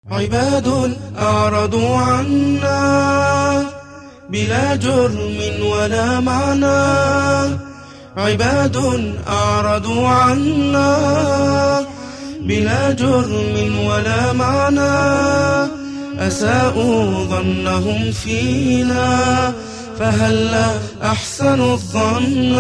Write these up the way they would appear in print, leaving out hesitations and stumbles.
عباد أعرضوا عنا بلا جرم ولا معنى، عباد أعرضوا عنا بلا جرم ولا معنى، أساءوا ظنهم فينا فهلا أحسنوا الظن،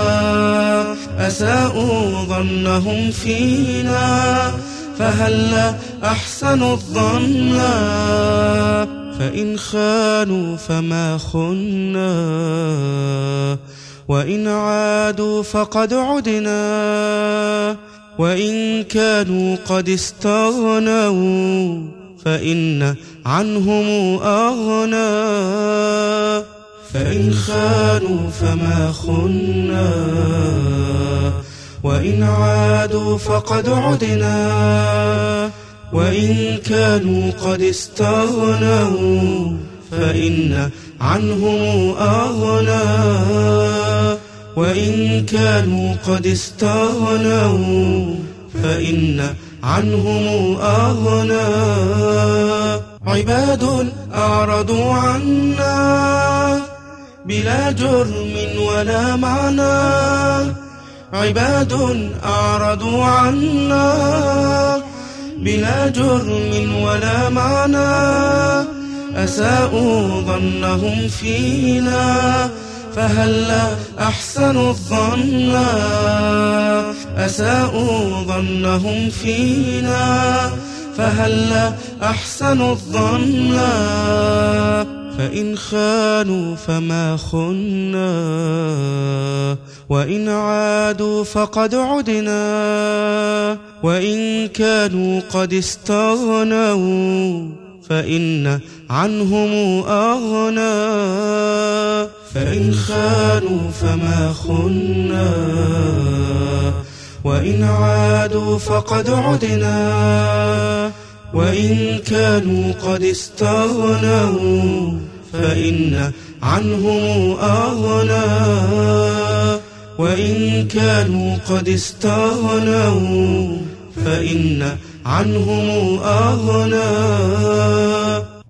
أساءوا ظنهم فينا فهلا أحسنوا الظن، فإن خانوا فما خنا، وإن عادوا فقد عدنا، وإن كانوا قد استغنوا فإن عنهم أغنى، فإن خانوا فما خنا، وإن عادوا فقد عدنا، وإن كانوا قد استغنوا فإن عنهم أغنى، وإن كانوا قد استغنوا فإن عنهم أغنى. عباد أعرضوا عنا بلا جرم ولا معنى، عباد أعرضوا عنا بلا جرم ولا معنى، أساءوا ظنهم فينا فهلا أحسنوا الظن، أساءوا ظنهم فينا فهلا أحسنوا الظن، فإن خانوا فما خنا، وإن عادوا فقد عدنا، وإن كانوا قد استغنوا فإن عنهم أغنى، فإن خانوا فما خنا، وإن عادوا فقد عدنا، وإن كانوا قد استغنوا فإن عنهم أغنى، وإن كانوا قد استغنوا فإن عنهم أغنى.